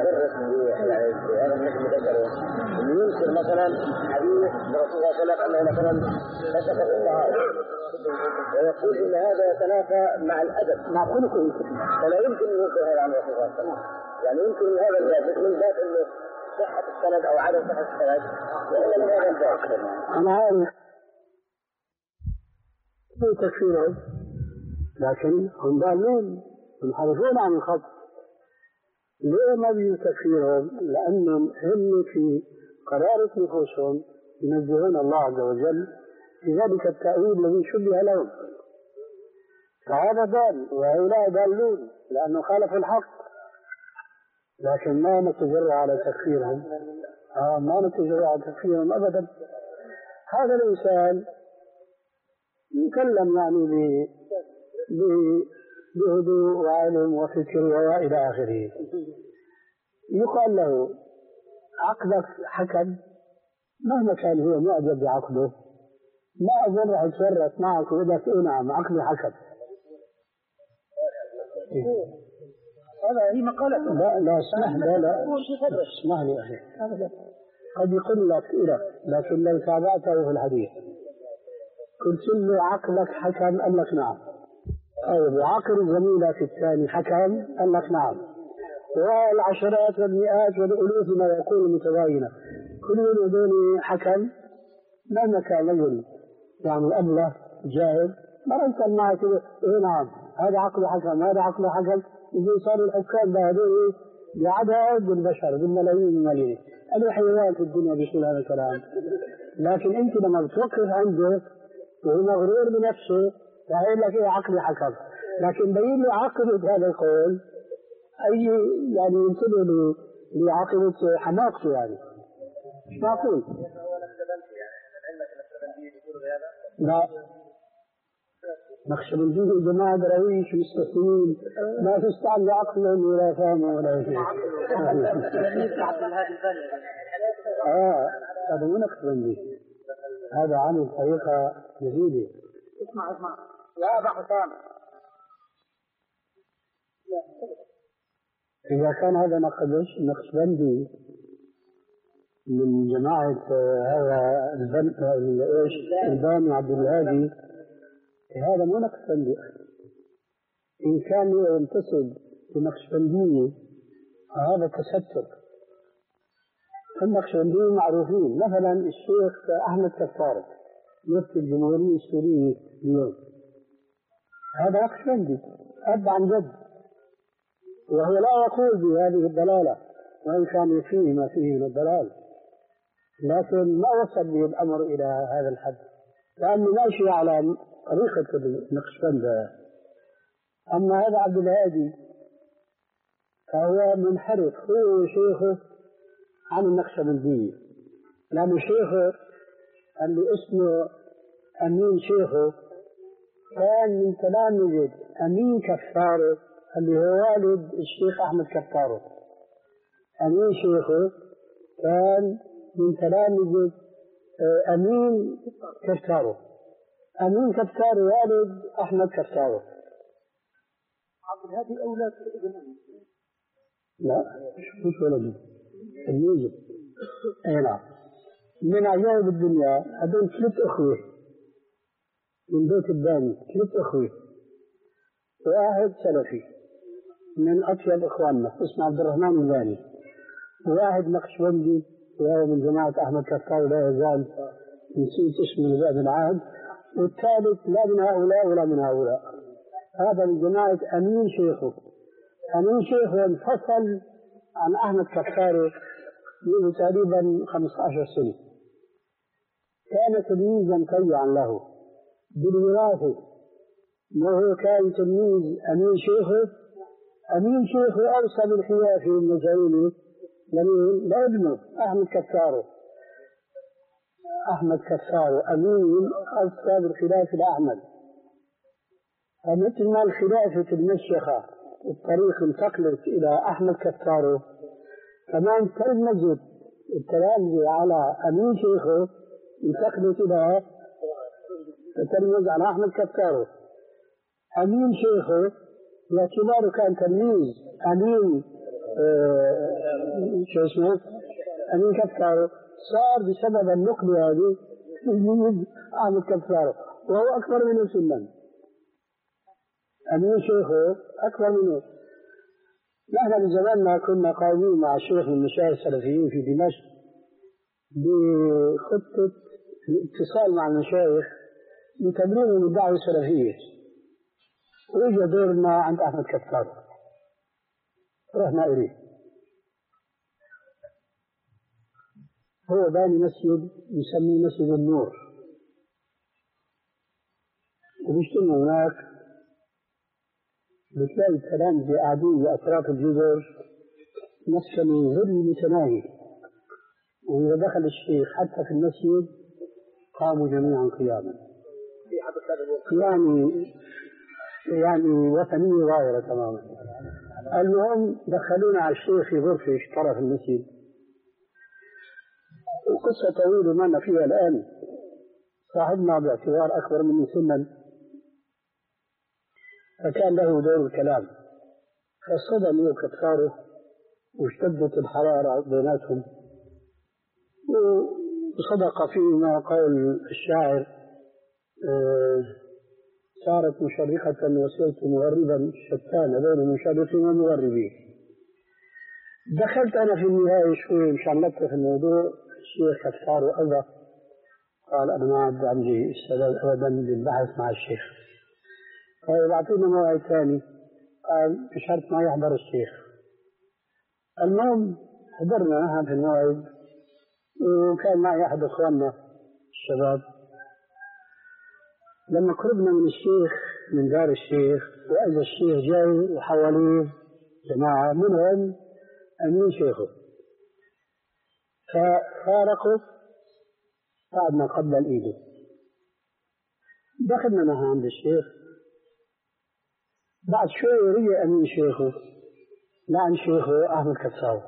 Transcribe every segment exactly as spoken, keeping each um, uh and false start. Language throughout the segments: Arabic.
مدرس يعني هذا الناس ذكروا انه ينكر مثلا حديث الرسول صلى الله عليه وسلم انه مثلا نسخ الطهارة ويقول ان هذا يتنافى مع الادب مع خلقه فلا يمكن ان ينكر هذا عن الرسول صلى الله عليه وسلم. يعني يمكن من هذا الباب من باب انه صحة السند او عدم صحة السند ولا من هذا الباب. انا عارف في تكفيرهم لكن هم ضالون منحرفون عن الخط. ليه ما بيجوا تكفيرهم؟ لأنهم هم في قرارة نفوسهم ينزهون الله عز وجل في ذلك التأويل الذي شبه لهم، فهذا ضال وهؤلاء ضالون لأنه خالفوا الحق. لكن ما نتجرأ على تكفيرهم، آه ما نتجرأ على تكفيرهم أبدا. هذا الإنسان يكلم يعني ب بهدوء وعلم وفكر وإلى آخره. يقال له عقلك حكم، مهما كان هو معجب بعقله ما أظن راح يتفرق معك ويقول لك إيه نعم عقلي حكم. هذا هي مقالة. لا لا اسمح لا لا اسمح لي أخي قد يقول لك إله لكن لو تابعته في الحديث قلت له عقلك حكم قال لك نعم، أو بعقل زميلك الثاني حكم قال لك نعم، والعشرات والمئات والألوف ما يقول متباينة كل يوم دون حكم مهما كان رجل يعني أبله جاهل ما ينسى معك إيه نعم هذا عقل حكم هذا عقل حكم. إذا صاروا الحكام بهذول بعدد البشر بالملايين الملايين الحيوان في الدنيا بيقول هذا الكلام. لكن أنت لما بتوقف عنده وهو مغرور بنفسه فهيقول لك إيه عقلي حكم، لكن بين له عقبة هذا القول أي يعني ينتبه لعقبة حماقته يعني مش معقول. لا نقشبندية جماعة درويش مستثمين ما تستعمل عقلهم ولا فهمه ولا شيء. آه هذا مو نقشبندية، هذا عامل طريقة جديدة. اسمع اسمع يا أبا حسام إذا كان هذا نقدش نقشبندي من جماعة هذا البن ايش الباني عبد الهادي هذا مو نقشبندي. إن كان ينتسب لنقشبندية هذا تستر. النقشبنديين معروفين مثلا الشيخ أحمد كفارة مفتي الجمهورية السورية اليوم هذا نقشبندي أب عن جد، وهو لا يقول بهذه الضلالة وإن كان فيه ما فيه من الضلال، لكن ما وصل به الأمر إلى هذا الحد لأنه ماشي على طريقة النقشبند. أما هذا عبد الهادي فهو منحرف هو شيخه عن النقشبندية، لأن شيخه اللي اسمه أمين شيخه كان من تلامذة أمين كفارة اللي هو والد الشيخ أحمد كفارة. أمين شيخه كان من تلامذة أمين كفارة. أمين كفارة والد أحمد كفارة. عبد الهادي أولاد ابن لا مش ولده الميزة. أي نعم. من عجائب الدنيا هذول ثلاث أخوة من بيت الباني، ثلاث أخوة، واحد سلفي من أطيب إخواننا اسمه عبد الرحمن الباني، وواحد نقشبندي وهو من جماعة أحمد كفار لا يزال نسيت اسمه لبعد العهد، والثالث لا من هؤلاء ولا من هؤلاء هذا من جماعة أمين شيخه. أمين شيخه انفصل عن أحمد كفار منذ تقريبا خمسة عشر سنة. كان تلميذا طيعا له بالوراثة، وهو كان تلميذ أمين شيخه. أمين شيخه أوصى بالخلافة المجعولة لابنه أحمد كفار. أحمد كفار أمين أوصى بالخلافة لأحمد، فمثل ما الخلافة المشيخة الطريق انتقلت إلى أحمد كفار كمان تلمذت التلامذة على أمين شيخه انتقلت إلى تلمذ على أحمد كفار. أمين شيخه باعتباره كان تلميذ أمين شو اسمه أمين كفاره صار بسبب النقلة هذه يجوز أحمد كفاره وهو أكبر منه سنا. أمين شيخه أكبر منه. نحن بزماننا كنا قائمين مع شيخ من المشايخ السلفيين في دمشق بخطة الاتصال مع المشايخ لتبليغهم الدعوة السلفية. وإجا دورنا عند أحمد كفار رحنا إليه. هو باني مسجد يسميه مسجد النور، وبيجتمعوا هناك بتلاقي التلامذة قاعدين بأطراف الجدر مسكن غير متناهي، وإذا دخل الشيخ حتى في المسجد قاموا جميعا قياما. يعني يعني وثنية ظاهرة تماما. المهم دخلونا على الشيخ في غرفة اشترى في المسجد، وقصة طويلة ما فيها الآن. صاحبنا باعتبار أكبر مني سنا فكان له دور الكلام، فصدموا كفاره واشتدت الحرارة بيناتهم، وصدق فيما قول الشاعر آه صارت مشرقة وصرت مغربا شتان بين مشرق ومغربين. دخلت أنا في النهاية شوي مشان لطف الموضوع. الشيخ كفار وأبى قال أنا ما عاد عندي استعداد أبدا للبحث مع الشيخ، قال أعطينا موعد ثاني، قال بشرط ما يحضر الشيخ. المهم حضرنا في الموعد، وكان معي أحد أخواننا الشباب. لما قربنا من الشيخ من دار الشيخ وإذا الشيخ جاي وحواليه جماعة منهم أمين شيخه، ففارقوا قعدنا قبل إيده. دخلنا معه عند الشيخ، بعد شوي رجع أمين شيخه لعن شيخه أحمد كفار.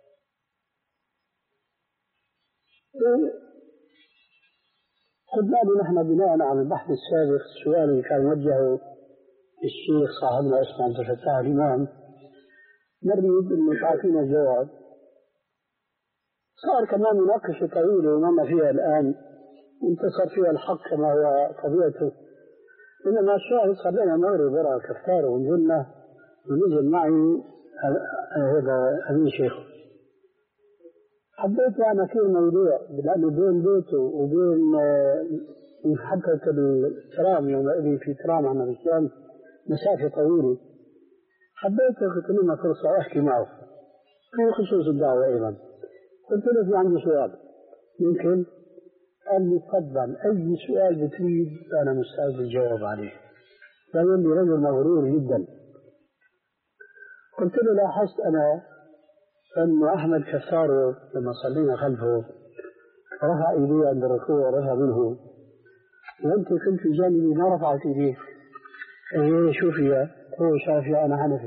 قلنا له نحن بناء على البحث السابق السؤال اللي كان وجهه الشيخ صاحبنا اسمه عبد الفتاح الإمام نريد أن تعطينا الجواب. صار كمان مناقشة طويلة وما فيها الآن، انتصر فيها الحق كما هو طبيعته. إنما الشاهد صار لنا مغرب وراء كفاره ونزلنا ونزل معي هذا أمين شيخه. حبيت أنا في الموضوع لأنه بين بيته وبين محطة الترام يوم إلي في ترام عن الإسلام مسافة طويلة. حبيت أخذ لنا فرصة أحكي معه في خصوص الدعوة أيضا. قلت له في عندي سؤال ممكن؟ قال لي تفضل أي سؤال بتريد أنا مستعد الجواب عليه. قال لي رجل مغرور جدا. قلت له لاحظت أنا أن أحمد كفار لما صلينا خلفه رفع إيديه عند الركوع ورفع منه، وأنت كنت في جانبي ما رفعت إيديه. إيه شوف يا هو شافي أنا حنفي.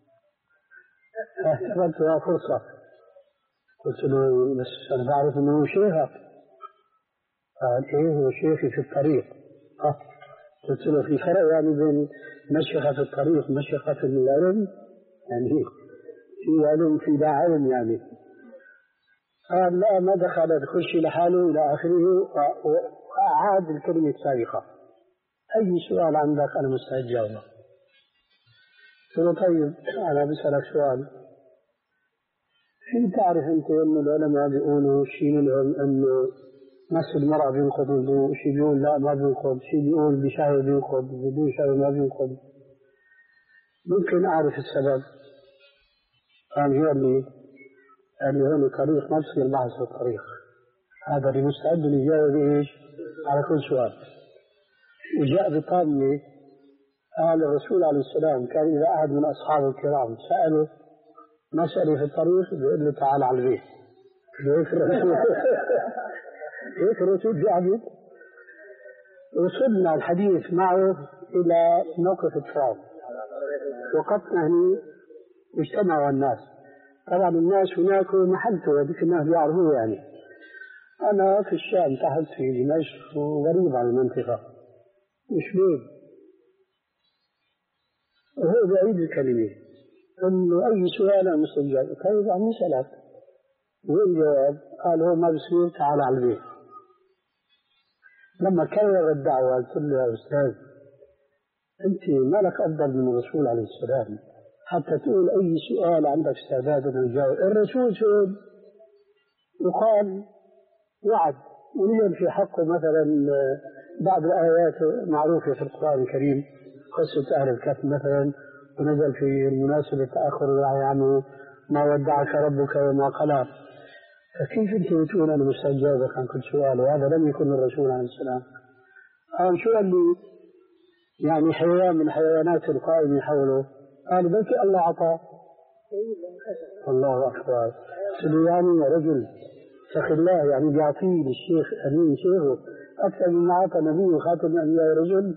اعتبرت لها فرصة. قلت له بس أنا بعرف أنه شيخك. قال إيه هو شيخي في الطريق. أه. قلت له في فرق يعني بين مشيخة في الطريق ومشيخة في العلم، يعني في علم في لا علم يعني. قال لا ما دخل تخش لحاله إلى آخره، وأعاد الكلمة السابقة. أي سؤال عندك أنا مستعد جاوبه. قلت له طيب أنا بسألك سؤال، شو تعرف أنت أن العلماء بيقولوا شيء منهم أنه مس المرأة بينقض الوضوء، شيء بيقول لا ما بينقض، شيء بيقول بشهوة بينقض، بدون شهوة ما بينقض، ممكن أعرف السبب؟ قال هي اللي قال لي هون طريق ما بصير بحث في الطريق، هذا اللي مستعد يجاوب إيش على كل سؤال. وجاء بطامة قال الرسول عليه السلام كان إذا أحد من أصحابه الكرام سأله مسألة في الطريق بيقول له تعال على البيت. هيك الرسول هيك الرسول بيعبد. وصلنا الحديث معه إلى موقف التراب، وقفنا هنا واجتمعوا الناس. طبعا الناس هناك محلته هذيك الناس بيعرفوه يعني. أنا في الشام تحت في دمشق وغريب عن المنطقة مش بيد، وهو بعيد الكلمة إنه أي سؤال أنا مستجاب. طيب عم نسألك والجواب قال هو ما بصير تعال على البيت. لما كرر الدعوة قلت له يا أستاذ أنت ما لك أفضل من الرسول عليه السلام حتى تقول أي سؤال عندك استعداد أن تجاوب. الرسول سئل وقال وعد ونزل في حقه مثلا بعض الآيات معروفة في القرآن الكريم قصة أهل الكهف مثلا، ونزل في المناسبة تأخر الوحي عنه ما ودعك ربك وما قلى. فكيف أنت تقول أنا مستعد أجاوبك عن كل سؤال وهذا لم يكن الرسول عليه السلام؟ قال شو قال لي؟ يعني حيوان من حيوانات القائمة حوله. قال بلكي الله عطاه. الله أكبر. سلياني يا رجل سخي الله، يعني بيعطيه للشيخ أمين شيخه أكثر مما أعطى نبيه خاتم الأنبياء يا رجل،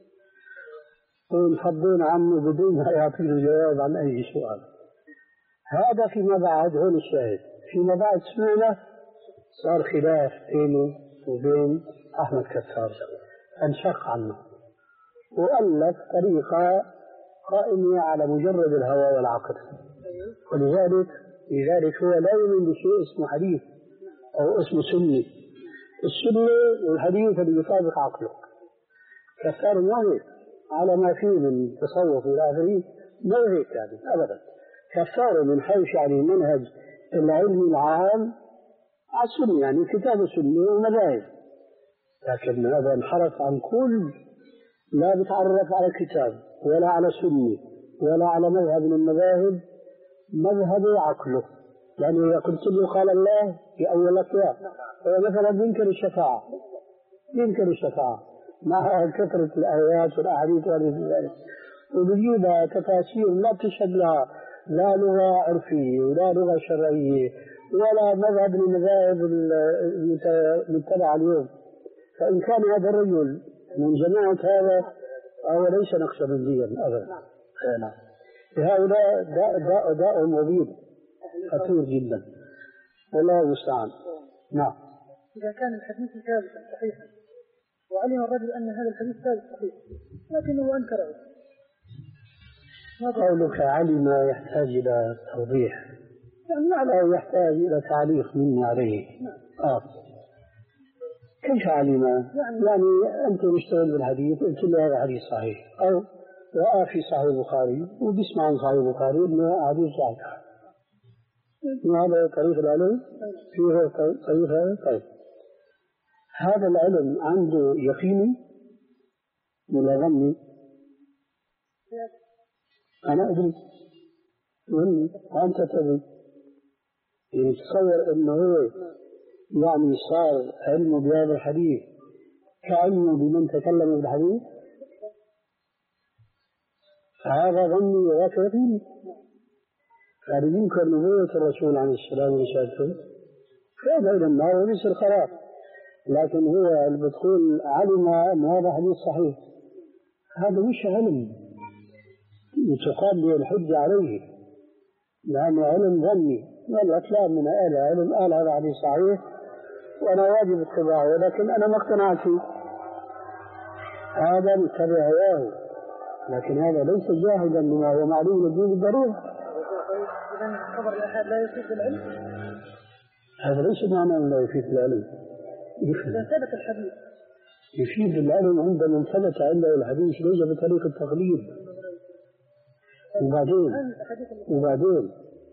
ونفضون عنه بدون ما يعطيه جواب عن أي سؤال. هذا فيما بعد هون الشاهد. فيما بعد سنة صار خلاف بينه وبين أحمد كسار، انشق عنه وألف طريقة قائمة على مجرد الهوى والعقل، ولذلك لذلك هو لا يؤمن بشيء اسمه حديث أو اسمه سنة. السنة والحديث اللي يطابق عقله. كسار ما هيك على ما فيه من تصوف إلى آخره، ما هيك يعني أبدا. كسار من حيث يعني منهج العلم العام على السنة، يعني كتاب السنة ومذاهب، لكن هذا انحرف عن كل، لا بتعرف على كتاب ولا على سنة ولا على مذهب من المذاهب، مذهب عقله. يعني إذا قلت له قال الله يأول لك إياه، هو مثلا ينكر الشفاعة، ينكر الشفاعة مع كثرة الآيات والأحاديث ذلك، وبيجيبها تفاسير لا تشهد لها لا لغة عرفية ولا لغة شرعية ولا مذهب من المذاهب المتبعة اليوم. فإن كان هذا الرجل من جماعة هذا فهو ليس نقشبنديا أبدا. هؤلاء داء داء داء مبين خطير جدا، والله المستعان. نعم. إذا كان الحديث ثابتا صحيحا وعلم الرجل أن هذا الحديث ثابت صحيح لكنه أنكره، قولك علم يحتاج إلى توضيح، يعني يحتاج إلى تعليق مني عليه. آه. كيف علم؟ يعني أنت مشتغل بالحديث قلت له هذا حديث صحيح، أو رأى في صحيح البخاري وبيسمع عن صحيح البخاري إنه حديث صحيح. هذا طريق العلم فيه طريق هذا. طيب هذا العلم عنده يقيني ولا ظني؟ أنا أدري ظني وأنت تدري. يعني تصور إنه هو يعني صار علمه بهذا الحديث كعلمه بمن تكلم بالحديث، هذا ظني وذاك يقيني. يعني ينكر نبوة الرسول عليه السلام ورسالته فهذا إلى النار وليس الخلاف، لكن هو اللي بتقول علم أن هذا حديث صحيح، هذا مش علم تقام به الحجة عليه، لأنه علم ظني. والأكلام من أهل علم قال هذا حديث صحيح وأنا واجب اتباعه، ولكن أنا ما اقتنعت فيه، هذا متبع هواه، لكن هذا ليس جاهدا بما هو معلوم للدين بالضرورة. إذن خبر الآحاد لا يفيد العلم؟ هذا ليس معنى أنه لا يفيد العلم. إذا ثبت الحديث يفيد العلم عند من ثبت عنده الحديث ليس بطريقة التقليد. وبعدين وبعدين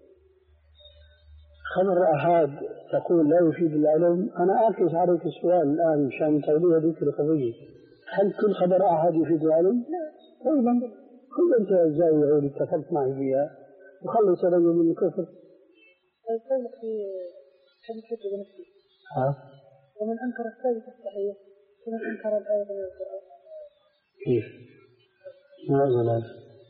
خبر أحد تقول لا يفيد العلم. أنا أعكس عليك السؤال الآن مشان توضيح هذه القضية، هل كل خبر أحد يفيد العلم؟ لا. أيضا كل أنت الزاوية اللي اتفقت معي فيها وخلص رجل من الكفر. قولك في حديث حجة بنفسه ها؟ ومن أنكر الثابت الصحيح ومن أنكر الآية من القرآن. كيف؟ ما أظن هذا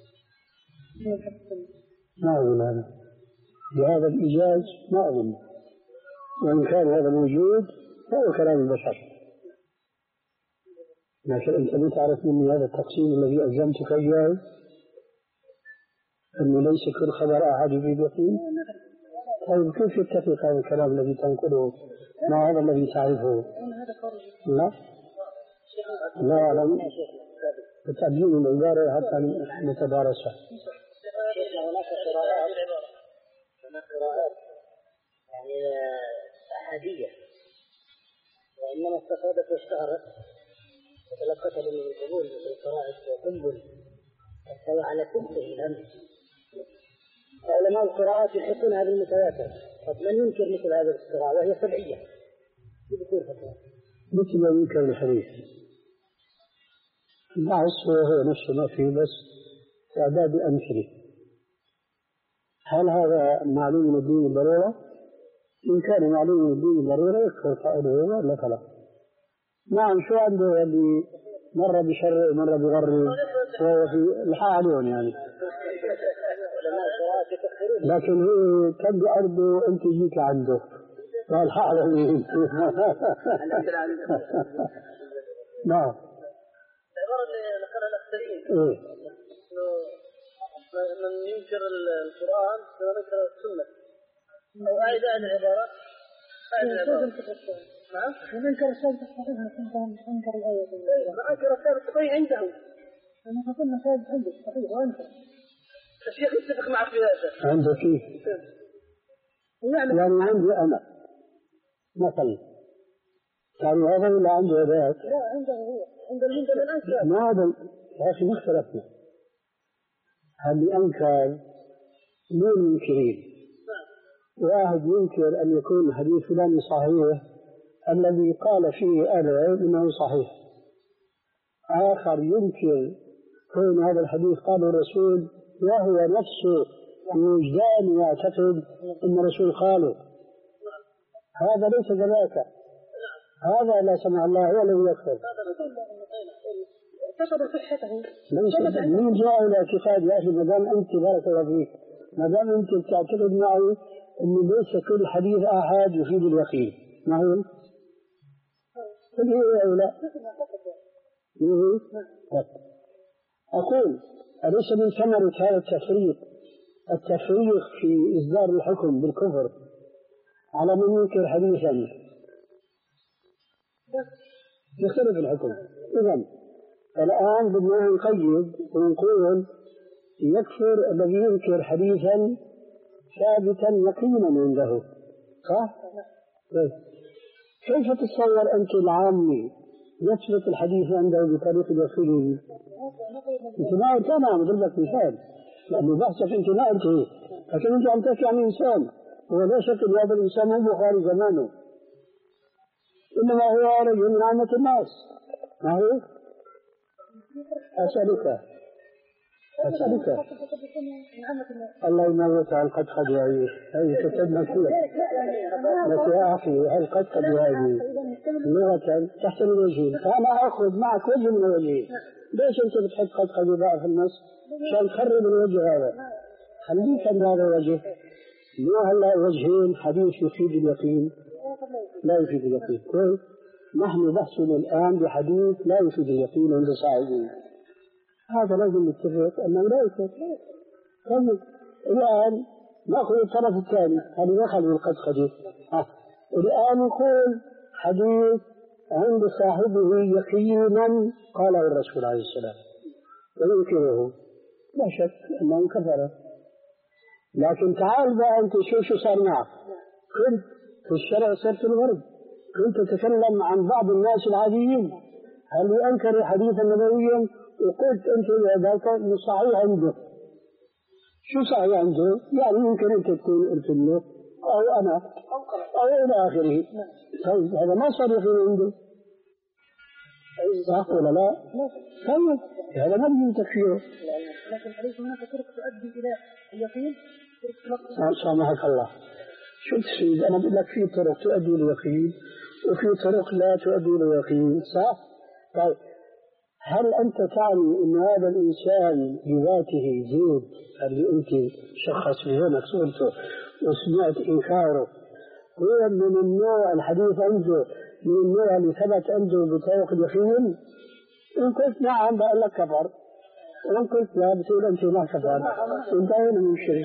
ما أظن هذا بهذا الإيجاز ما أظن، وإن كان هذا موجود فهو كلام البشر، لكن أنت ما تعرف مني هذا التقسيم الذي ألزمتك إياه أنه ليس كل خبر أحد يفيد يقين. طيب كيف يتفق هذا الكلام الذي تنقله مع هذا الذي تعرفه؟ لا لا أعلم بتعديل العبارة حتى نتدارسها. هناك قراءات هناك قراءات يعني أحادية، وإنما استفادت واشتهرت وتلقتها من القبول مثل قراءة قنبل استوى على كتبه الأمر. علماء القراءات يحطونها بالمتواتر. طب من ينكر مثل هذه القراءة وهي سبعية؟ بكل فترة مثل ما ينكر الحديث مع الصورة هو نفسه ما فيه، بس إعداد أمثلة. هل هذا معلوم من الدين بالضرورة؟ إن كان معلوم من الدين بالضرورة يكفر قائله ولا فلا. نعم، شو عنده اللي مرة بشر ومرة بغر وهو في الحالون يعني، لكن هو كان بأرضه وأنت جيت عنده قال حالين. نعم. العبارة اللي نقلها الأخسرين من ينكر القرآن ونكر السنة، أو أعيد عن العبارة نعم ومنكر الثابت الصحيح أنكر الآية. ما أنكر الثابت الصحيح عنده، أنا قلنا ثابت عنده صحيح وأنكر. الشيخ يتفق معك في هذا. عنده كيف؟ يعني عندي أنا مثلا يعني هذا ولا عنده ذاك؟ لا عنده هو، عنده المنكر الأنكر. ما هذا يا أخي ما اختلفنا. هل أنكر مو منكرين؟ واحد ينكر أن يكون حديث فلان صحيح الذي قال فيه أنا إنه صحيح، آخر ينكر كون هذا الحديث قاله الرسول وهو نفسه وجدان يعتقد أن الرسول قاله. هذا ليس كذلك، هذا لا سمع الله ولا يكفر. اعتقد صحته. ليس من جاء إلى اعتقاد يا أخي، ما دام أنت بارك الله فيك، ما دام أنت تعتقد معي أنه ليس كل حديث آحاد يفيد اليقين، ما هو؟ تدري أو لا؟ أقول أليس من ثمرة هذا التفريق التفريق في إصدار الحكم بالكفر على من ينكر حديثا يختلف الحكم؟ إذن الآن بدنا نقيد ونقول يكفر الذي ينكر حديثا ثابتا يقينا عنده، صح؟ كيف تتصور أنت العامي يثبت الحديث عنده بطريق اليقين؟ أنت ما أنت أنا أضرب لك مثال لأنه بحثك أنت ما أنت، لكن أنت عم تحكي عن إنسان ولا شك أن هذا الإنسان مو بخاري زمانه، إنما هو رجل من عامة الناس. ما هو؟ أسألك أسألك الله يموت على القد قد وعيه هذه كتبنا فيها بس يا أخي هل قد قد وعيه لغة تحت الوجهين، فأنا أخذ معك وجه من الوجهين. ليش أنت بتحط قد قد وضع في النص عشان تخرب الوجه هذا؟ خليك عند هذا الوجه، مو هلا وجهين حديث يفيد اليقين لا يفيد اليقين. كويس، نحن بحثنا الآن بحديث لا يفيد اليقين عند صاحبه، هذا لازم نتفق أنه لا يفيد. طيب الآن نأخذ الطرف الثاني، هذا دخل بالقدقدة. الآن نقول حديث عند صاحبه يقينا قاله الرسول عليه السلام وينكره، لا شك أنه كفر. لكن تعال بقى أنت شو شو صار معك؟ كنت في الشرع صرت الغرب، كنت تتكلم عن بعض الناس العاديين هل أنكر حديثا نبويا وقلت أنت ذاك صحيح عنده. شو صحيح عنده؟ يعني يمكن أنت تكون قلت له أو أنا أو إلى آخره. طيب هذا ما صار يقين عنده، صح ولا لا؟ طيب هذا ما بيجي تكفيره. لكن أليس هناك طرق تؤدي إلى اليقين؟ سامحك الله، شو تفيد؟ أنا بقول لك في طرق تؤدي إلى اليقين وفي طرق لا تؤدي إلى اليقين، صح؟ طيب هل أنت تعني أن هذا الإنسان بذاته زيد اللي أنت شخص في هناك صورته وسمعت إنكاره هو من النوع الحديث عنده من النوع اللي ثبت عنده بطريق اليقين؟ إن قلت نعم بقول لك كفر، وإن قلت لا بتقول أنت ما كفر، انتهينا من الشرك.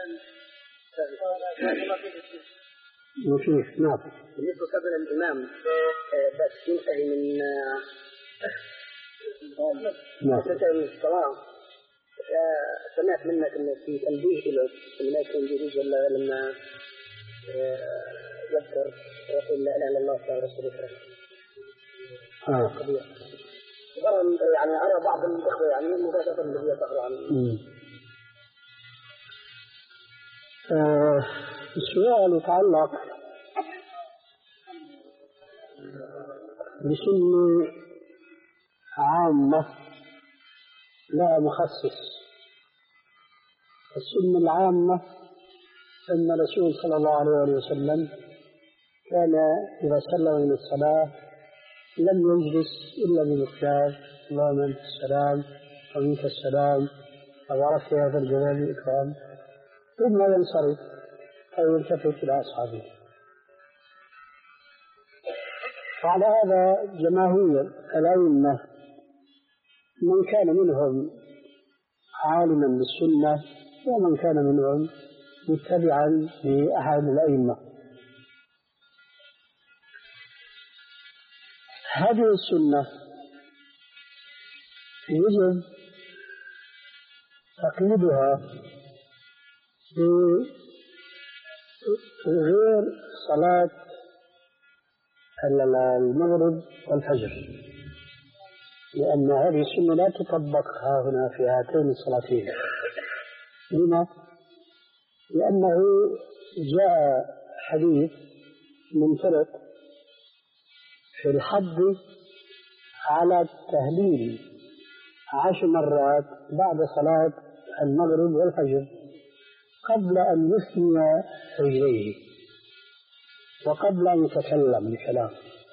وفيه نعم. بالنسبة قبل الإمام بس ينتهي من نعم. تنتهي من الصلاة، سمعت منك أن في تنبيه له أن لا يكون جديد ولا لما يذكر يقول لا اله الا الله ولا رسول الله. اه يعني أرى بعض الإخوة يعني مباشرة الذي يتقرأ عن السؤال يتعلق بسنة عامة لا مخصص. السنة العامة أن الرسول صلى الله عليه وسلم كان إذا سلم من الصلاة لم يجلس إلا بمقدار اللهم أنت السلام ومنك السلام تبارك يا ذا الجلال والإكرام، ثم ينصرف أو يلتفت إلى أصحابه. وعلى هذا جماهير الأئمة من كان منهم عالما بالسنة ومن كان منهم متبعا لأحد الأئمة. هذه السنة يجب تقييدها بغير صلاة المغرب والفجر، لأن هذه السنة لا تطبق هنا في هاتين الصلاتين. لما؟ لأنه جاء حديث منفرد في الحد على التهليل عشر مرات بعد صلاة المغرب والفجر قبل أن يثني رجليه وقبل أن يتكلم بكلام.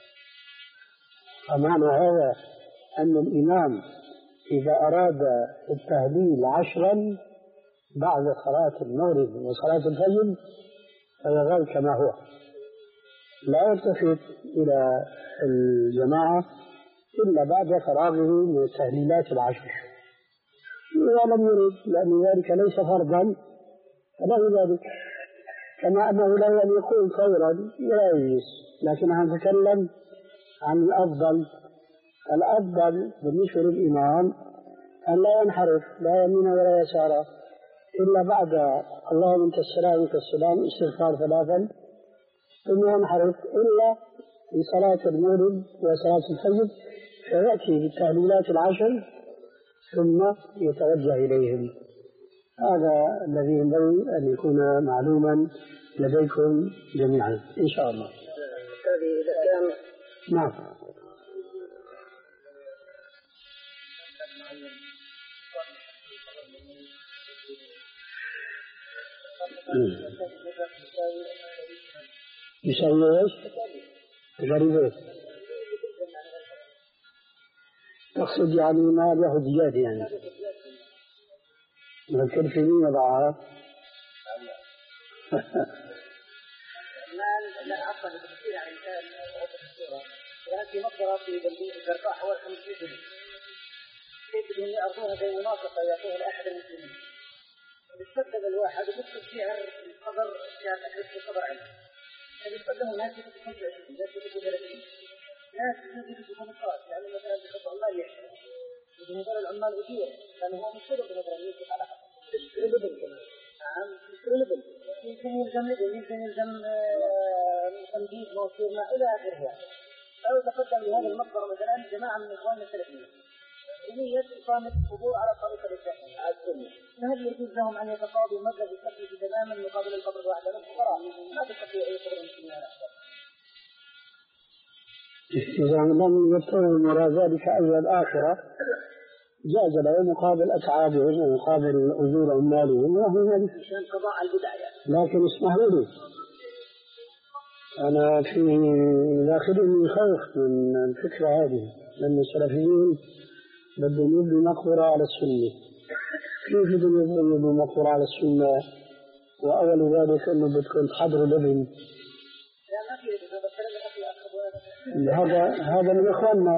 فمعنى هذا أن الإمام إذا أراد التهليل عشرا بعد صلاة المغرب وصلاة الفجر فيظل كما هو، لا يلتفت إلى الجماعة إلا بعد فراغه من التهليلات العشر. ولم يرد لأن ذلك ليس فرضا فله ذلك، كما أنه لا يقول فورا لا يجلس، لكن نتكلم عن الأفضل. الأفضل بالنسبة للإمام أن لا ينحرف لا يمين ولا يسار إلا بعد اللهم أنت السلام وأنت السلام استغفار ثلاثا، ثم ينحرف إلا في صلاة المغرب وصلاة الفجر فيأتي بالتهليلات العشر ثم يتوجه إليهم. هذا الذي ينبغي أن يكون معلوما لديكم جميعا إن شاء الله. إذا كان نعم. يسوي ايش؟ غريب ايش؟ تقصد يعني ما ياخذ زيادة يعني نذكر في مين وضعها؟ لا عفوا بكثير عن الإنسان ولكن مقدرة في بلدية الزرقاء حوالي خمسين جنيه كيف بدهم يأخذوها زي مناقصة يأخذوها لأحد المسلمين يتقدم الواحد ويكتب سعر القبر سعر تكلفة القبر عنده يتقدموا ناس يكتبوا خمسة وعشرين ناس يكتبوا ثلاثين ناس يكتبوا خمسطعش يعني مثلا بخطأ الله يحسن وبالنسبة للعمال أجور لأنه هو مشترك مثلا يكتب على تشتري لبن كمان نعم تشتري لبن يمكن يلزم لبن يمكن يلزم تنبيذ موصول ما إلى آخره. لو تقدم لهذه المقبرة مثلا جماعة من إخواننا السلفيين بنية إقامة الحضور على طريقة السنة فهل يجوز لهم أن يتقاضوا مبلغ التكلفة تماما مقابل القبر الواحد من الفقراء؟ ما تستطيع أي قدر مسلمين على أحسن. إذا لم يبتغوا وراء ذلك أجر الآخرة جاز له مقابل أتعابهم ومقابل أجور أموالهم وهو ذلك عشان قضاء البدع يعني. لكن اسمحوا لي أنا في داخلي خوف من الفكرة هذه لأن السلفيين بدهم يبنوا مقبرة على السنة. كيف بدهم يبنوا مقبرة على السنة وأول ذلك أنه بدكم تحضروا لبن؟ هذا هذا من إخواننا.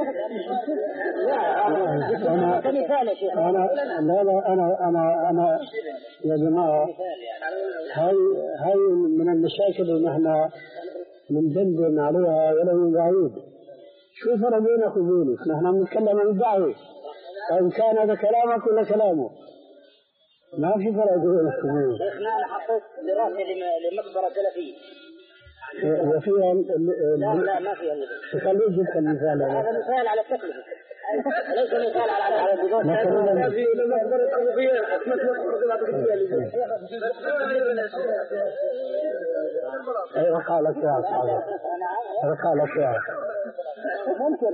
أنا أنا لا لا أنا أنا أنا يا جماعة هاي هاي من المشاكل اللي نحن بندندن عليها ولا من بعيد. شوف أنا بينك وبينك نحن بنتكلم عن الدعوة وإن كان هذا كلامك ولا كلامه ما في فرق بين القبور. شيخنا أنا حطيت دراسة لمقبرة سلفية. وفيها لا لا ما فيها اللي خليه يجيب المثال. هذا مثال على التكلفة. ليس مثال على على البدون. مثلا في مقبرة سلفية أيوة قالت يا أصحابي هذا قالت يا ممكن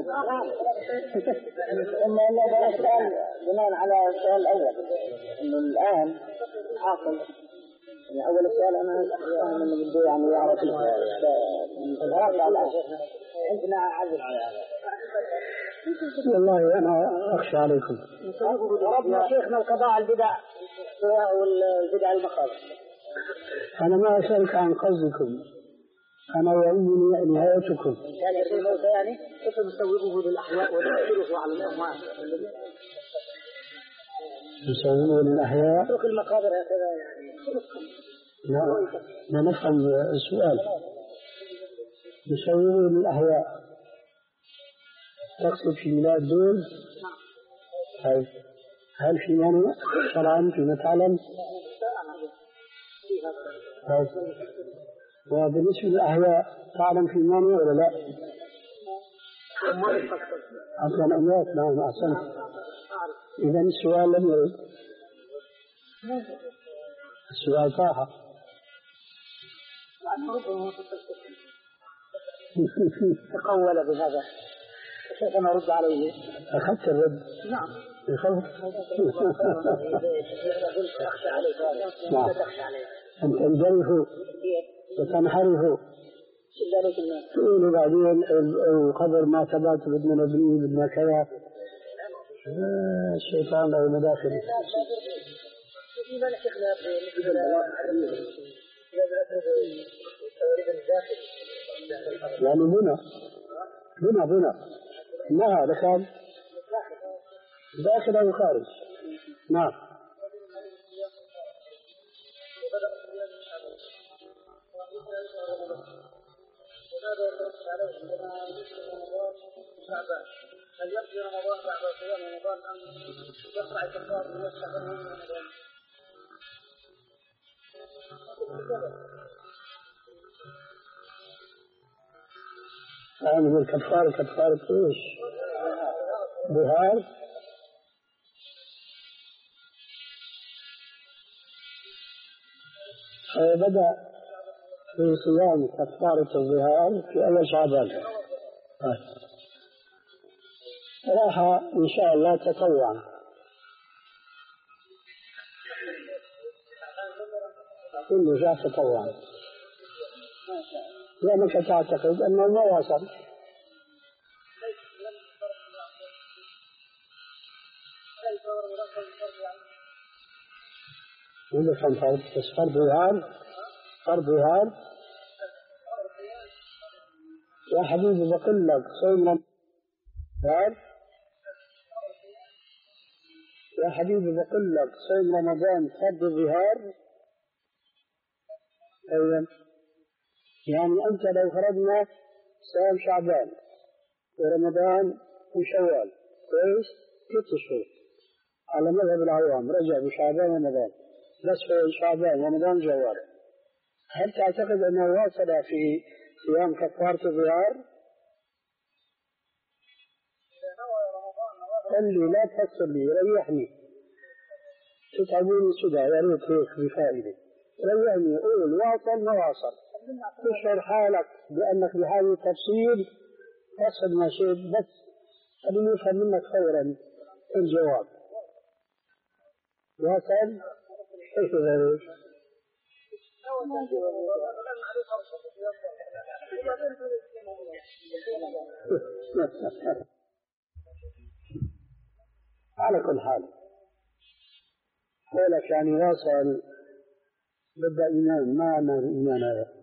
إما إلا ده السؤال بناء على السؤال الأول إنه الآن حاصل يعني أول السؤال أنا فاهم إنه بده يعني يعرف الغرض على عندنا عزل على هذا. والله أنا أخشى عليكم. وربنا شيخنا القضاء على البدع والبدع المخالفة. أنا ما أسألك عن قصدكم، أنا يهمني نهايتكم. كان يا شيخ موسى يعني كيف نسوقه للأحياء ونحصره على الأموات؟ نسوقه للأحياء؟ نترك المقابر هكذا يعني. لا لا نفهم السؤال. نسوقه للأحياء. تقصد في بلاد دول؟ هل هل في مانع شرعا فيما تعلم؟ طيب وبالنسبة للأحياء تعلم في مانع ولا لا؟ أصلا أموات نعم أحسنت. إذا السؤال لم يرد. السؤال طاح. تقول بهذا كيف نرد عليه؟ أخذت الرد. نعم. يخوف. أخشى عليك هذا. نعم. أن تنجرفوا وتنحرفوا. تقولوا بعدين القبر ما ثبت بدنا نبنيه بدنا كذا. الشيطان له مداخل. يعني هنا هنا هنا ما دخل داخل أو خارج. نعم. هل يقضي رمضان بعد صيام رمضان أم يقطع الكفار ويستحق من رمضان؟ أعمل الكفارة كفارة إيش؟ بهار؟ بدأ في صيام كفارة الظهار في أول شعبان. راح إن شاء الله تطوعا. كله جاء تطوعا. لأنك تعتقد أنه ما وصل. ولا كان فرض بس فرض ظهار فرض ظهار. يا حبيبي بقول لك صوم رمضان. يا حبيبي بقول لك صوم رمضان فرض ظهار. أيوة يعني أنت لو فرضنا صوم شعبان ورمضان وشوال كويس ست شهور على مذهب العوام رجع بشعبان ورمضان بس في شعبان ورمضان جوال. هل تعتقد أنه واصل في صيام كفارة الظهار؟ قل لي لا تفصل لي ريحني تتعبوني سدى يا ريت هيك بفائدة. ريحني قول واصل ما واصل. تشعر حالك بأنك بحاجة تفصيل تصل ما شئت بس خليني أفهم منك فورا الجواب. واصل؟ كيف ذلك؟ على كل حال قولك يعني واصل بدأ إيمان. ما معنى الإيمان هذا؟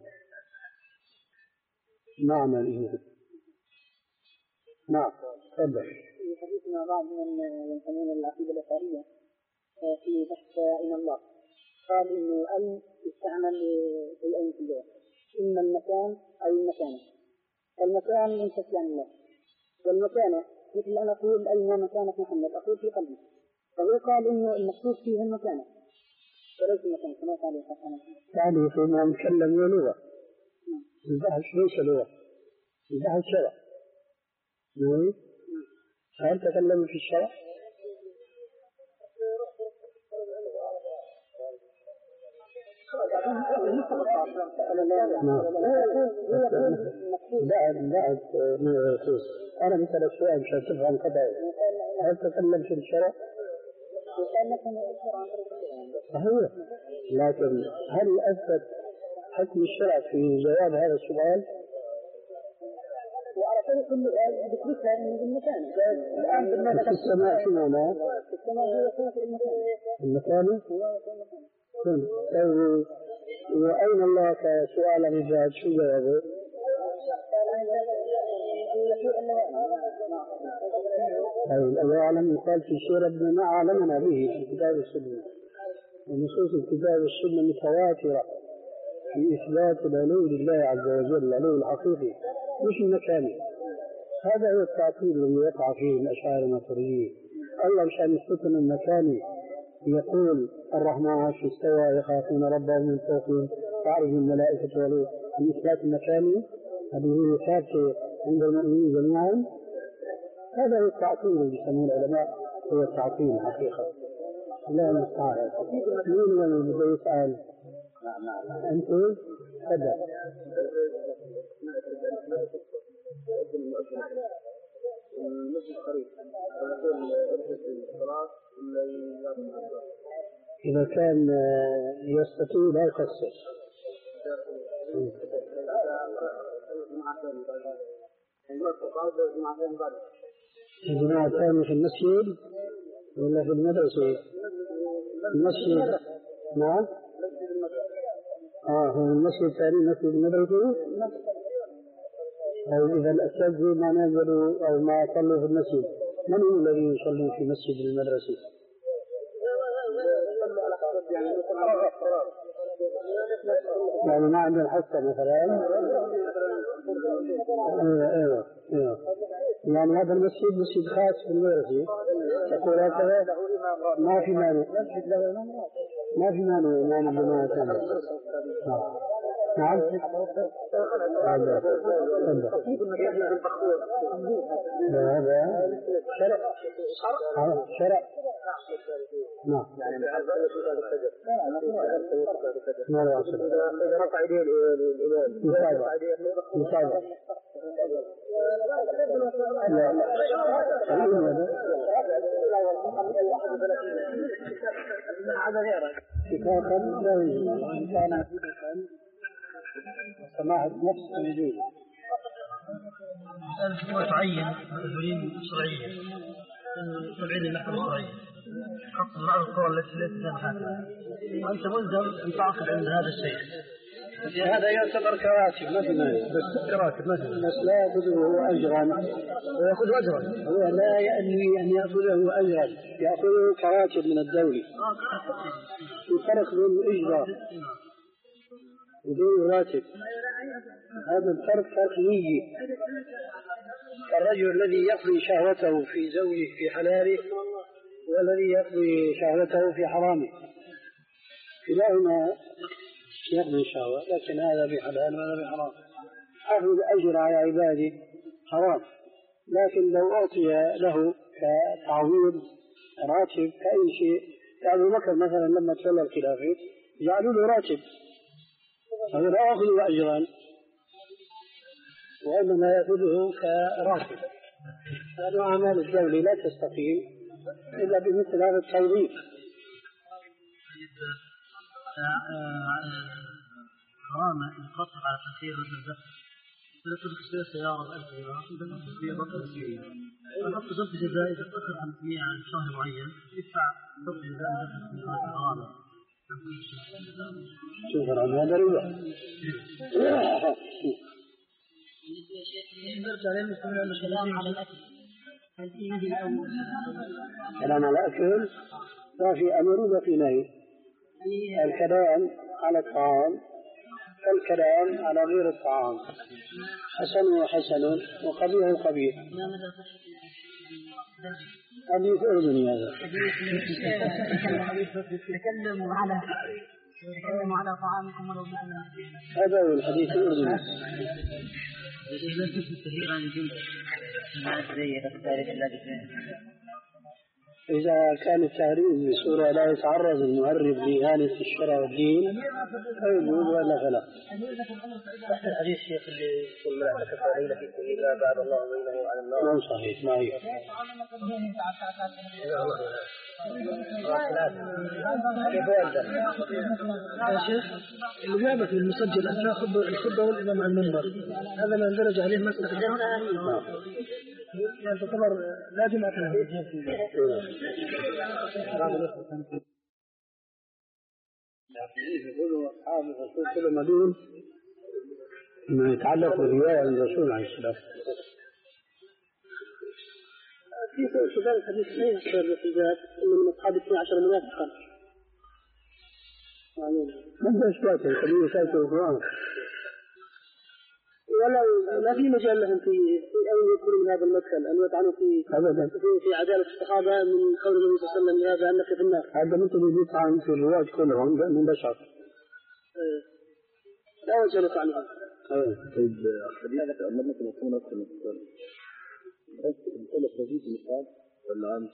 معنى الإيمان. نعم تفضل. في حديثنا بعض من ينتمون للعقيدة الأشعرية في بحث إلى الله قال إنه أن يستعمل شيئين في اللغة إما المكان أو المكانة. المكان ينفك عن الله والمكانة مثل أن أقول أين مكانة محمد أقول في قلبي. فهو قال إنه المقصود فيها المكانة وليس مثلا كما قال الحسن يعني فيما مكلم ولغة البحث ليس لغة البحث شرع نعم هل تكلم في الشرع؟ بعد بعد أنا مثل السؤال عشان تفهم قضايا هل تكلم في الشرع؟ صحيح لكن هل أثبت حكم الشرع في جواب هذا السؤال؟ وعلى طول كل ذكرتها من المكان الآن في السماء في معناه في السماء هو في المكان المكان طيب وأين الله كسؤال الرجال شو جوابه؟ طيب الله أعلم يقال في سورة ابن ما علمنا به في كتاب السنة ونصوص الكتاب والسنة متواترة في إثبات العلو لله عز وجل العلو الحقيقي مش المكاني. هذا هو التعطيل الذي وقع فيه الأشاعرة الماتريدية. الله مشان يثبت المكاني يقول الرحمن عرش استوى يخافون ربهم من فوقهم تعرج الملائكة والروح الإثبات المكاني هذه هي ثابتة عند المؤمنين جميعا. هذا هو التعطيل الذي يسموه العلماء هو التعطيل الحقيقة. لا المستعان مين من بدأ يسأل أنت تبدأ إذا كان يستطيع لا يقصر الجماعة ثاني في المسجد ولا في المدرسة؟ المسجد نعم آه هو المسجد الثاني مسجد المدرسة. أو إذا الأساتذة ما نزلوا أو ما صلوا في المسجد من هم الذين يصلون في مسجد المدرسة؟ يعني ما عندنا حصة مثلا. ايوه ايوه ايوه يعني هذا المسجد مسجد خاص في المدرسة تقول هكذا ما في مانع ما في مانع إمام بما كان. نعم هذا هذا شرع شرع نعم ما له أصل رفع يديه الإمام متابعة متابعة لا هذا غيره كتابا لا يجوز إن كان سماع نفس الوجود تعين مأذورين شرعية تبعين المحكمة الشرعية حق بعض القوى التي ليست لها محاكمة وأنت ملزم أن تعقد عند هذا الشيء. هذا يعتبر كراتب ما في مانع بس كراتب مثلا بس لا يأخذه أجرا ويأخذ أجرا هو لا ينوي أن يأخذه أجرا يأخذه كراتب من الدولة. الفرق بين الإجرة بدون راتب هذا الفرق فرق نية. الرجل الذي يقضي شهوته في زوجه في حلاله والذي يقضي شهوته في حرامه كلاهما يقضي الشهوة لكن هذا بحلال وهذا بحرام. أخذ الأجر على عباده حرام لكن لو أعطي له كتعويض راتب كأي شيء كأبو بكر مثلا لما تولى الخلافة جعلوا له راتب هذا لا يأخذ أجرا وإنما يأخذه كراتب. هذا أعمال الدولة لا تستقيم إلا بمثل هذا التوظيف. حرام يقطع على تأثير الزكاة إذا تدخل سيارة بألف دينار إذا تدخل بطل السيارة فقط ضبط جزاء إذا تأخر عن عن شهر معين يدفع ضبط جزاء من الغرامة. شوف هذا ربا. نرجع للمسلمين الكلام على الأكل. هل في هذه الأمور؟ كلام على الأكل ما في أمر ولا في نهي. الكلام على الطعام كالكلام على غير الطعام حسن وحسن وقبيح قبيح. حديث أردني هذا. تكلموا على تكلموا على طعامكم ولو بكم. هذا هو الحديث الأردني. إذا كان التعريف بصورة لا يتعرض المعرف لإهانة الشرع والدين فيجوز ولا فلا. تحت الحديث الشيخ اللي يقول الملائكة علينا في كل ما بعد الله بينه وعلى النار. مو صحيح ما هي. كيف يقدر؟ يا شيخ الإجابة في المسجل أن نأخذ الخطبة والإمام على المنبر هذا ما اندرج عليه مسألة يعني تعتبر لا جمعة يقولوا أصحاب الرسول كل مدين ما يتعلق بالرواية عن الرسول عليه السلام. في سؤال الحديث صحيح في الرسالات من أصحاب اثني عشر منافقا. من ذا إشباته خليه سايته القرآن. ولا لا في مجال لهم في أن يكونوا من هذا المدخل أن يطعنوا في أبدا في عدالة الصحابة من قول النبي صلى الله عليه وسلم هذا أنك في النار. هذا مثل يطعن في الرواة كلهم من بشر. لا وجه لطعنهم. طيب الحديث لما مثلا يكون أكثر من سؤال بس المسألة تزيد النقاط ولا عن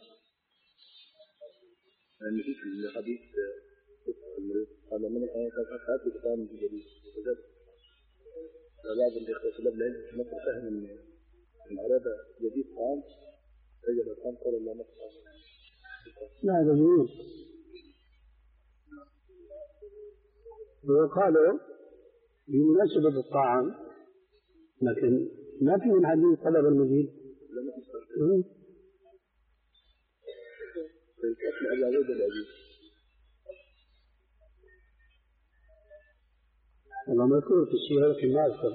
يعني في الحديث قال من الآيات هذه كلام جديد وجد بعض الإخوة طلاب العلم مثل فهم إن أراد جديد طعام رجل الطعام قال الله مصر. لا هذا جميل. وقالوا بمناسبة الطعام لكن ما في من حديث طلب المزيد. فيتأكل على عود الأبي والله مذكور في السيرة في ما أذكر.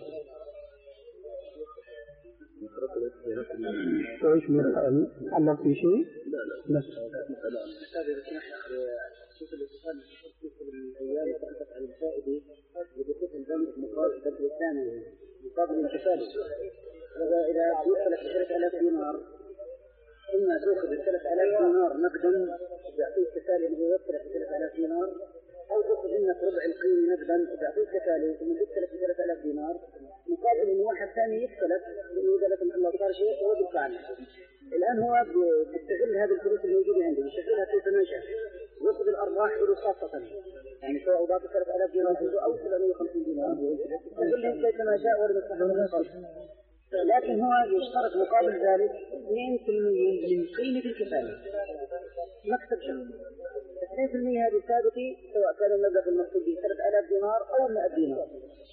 ايش متعلق في شيء؟ لا لا بس هذا شوف الاتصال في الايام تحدث عن الفائده بدخول البنك مقابل البدل الثاني مقابل الانتفاضه. هذا اذا وصلت ثلاثة آلاف دينار اما تاخذ ثلاثة آلاف دينار نقدا تعطيك كفاله اللي هو يوصلك ثلاثة آلاف دينار او تاخذ منك ربع القيمه نقدا تعطيك كفاله ثم تدخلك ثلاثة آلاف دينار مقابل ان واحد ثاني يدخلك اذا لكم الله صار شيء هو بيدفع عنه. الان هو بيستغل هذه الفلوس الموجوده عنده يشغلها كيف ما شاء ياخذ الارباح له خاصه يعني سواء اضاف ثلاثة آلاف دينار او سبعمائة وخمسين دينار يستغلها كيف ما شاء ولا يدفع له. لكن هو يشترط مقابل ذلك اثنين بالمئة من قيمه الكفاله مكسب شخص. اثنين بالمئة هذه ثابته سواء كان المبلغ المقصود به ثلاثة آلاف دينار او مئة دينار.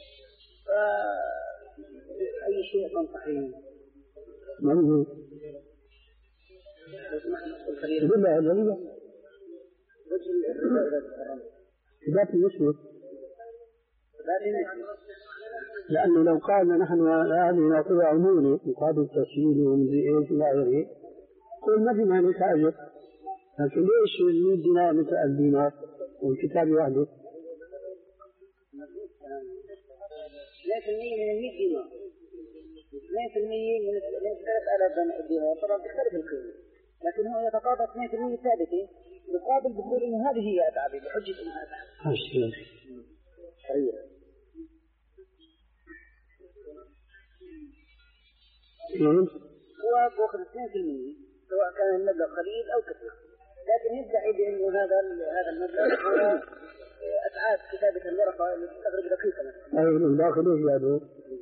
أي شيء تنصحين؟ من هو؟ بالله بالله. وجه الربا ذات النسبة. لأنه لو قال نحن هذه نعطيها عمولة مقابل تسهيل ومدري إيش إلى آخره قل ما في معنى أجر. لكن ليش مئة دينار مثل الدينار والكتاب وحده؟ اثنين بالمئة من المئة دينار اثنين بالمئة من ثلاثة آلاف دينار طبعا تختلف القيمة لكن هو يتقاضى اثنين بالمئة ثابتة مقابل بيقول إنه هذه هي أتعابي بحجة إنها أتعابي. أيوة. هو بأخذ اثنين بالمئة سواء كان المبلغ قليل أو كثير لكن يدعي بأنه هذا هذا المبلغ هو أتعاب كتابة الورقة اللي تستغرق دقيقة مثلا. أي من داخل إيش يعدو؟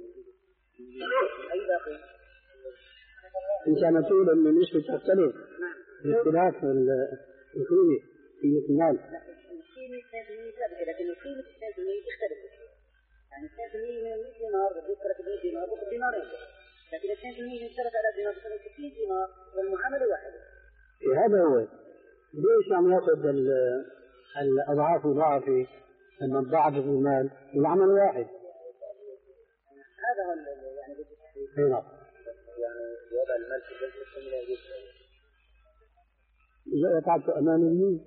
أي داخل؟ إن كان تقول أن النسبة تختلف باختلاف القيمة قيمة المال. القيمة اثنين بالمئة ثابتة لكن القيمة اثنين بالمئة تختلف. يعني اثنين بالمئة من مئة دينار بدك ثلاثة مئة دينار بأخذ دينارين لكن اثنين بالمئة من ثلاثة آلاف دينار بأخذ ستين دينار والمعاملة واحدة. هذا هو. ليش عم يأخذ الأضعاف مضاعفة لما تضاعف في المال والعمل واحد؟ هذا هو يعني اي نعم. يعني وضع المال في جلسة من يجب. إذا وقعت أمام اليمين.